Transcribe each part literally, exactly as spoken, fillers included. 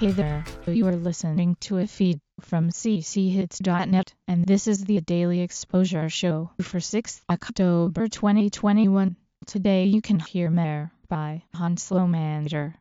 Hey there, you are listening to a feed from c c hits dot net, and this is the Daily Exposure Show for sixth October twenty twenty-one. Today you can hear Mare by Hans Slomander.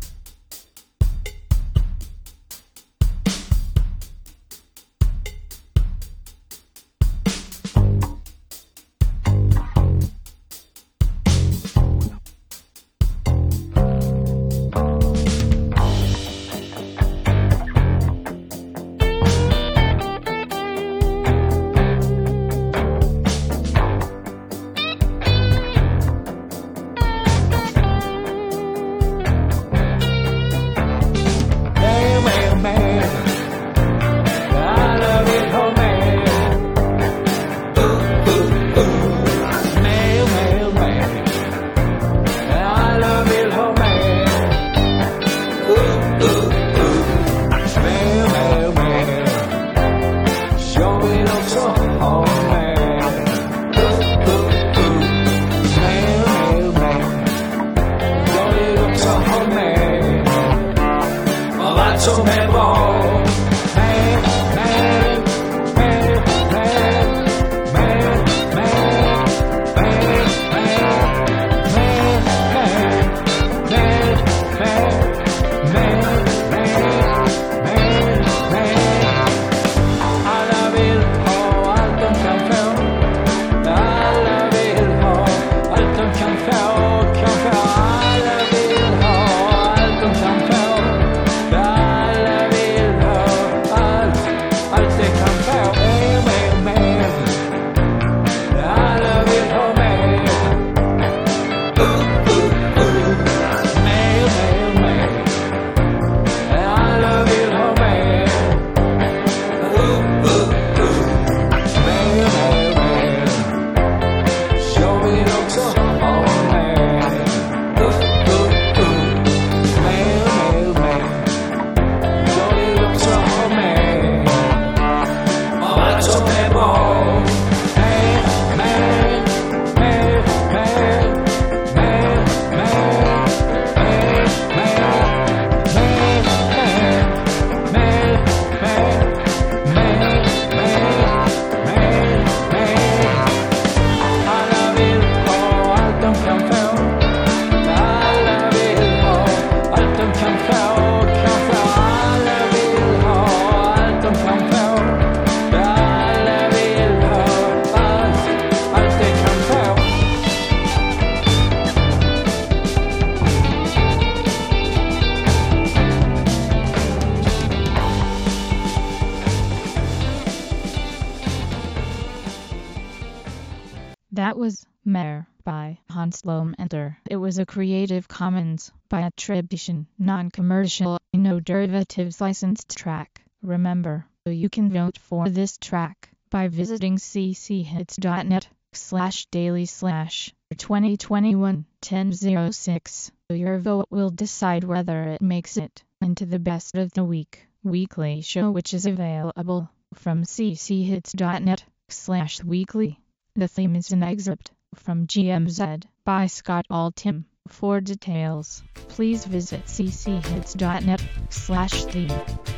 That was Mare by Hans Slomander. It was a Creative Commons by attribution, non-commercial, no derivatives licensed track. Remember, you can vote for this track by visiting c c hits dot net slash daily slash twenty twenty-one ten oh six. Your vote will decide whether it makes it into the best of the week weekly show, which is available from c c hits dot net slash weekly. The theme is an excerpt from G M Z by Scott Altham. For details, please visit c c hits dot net slash theme.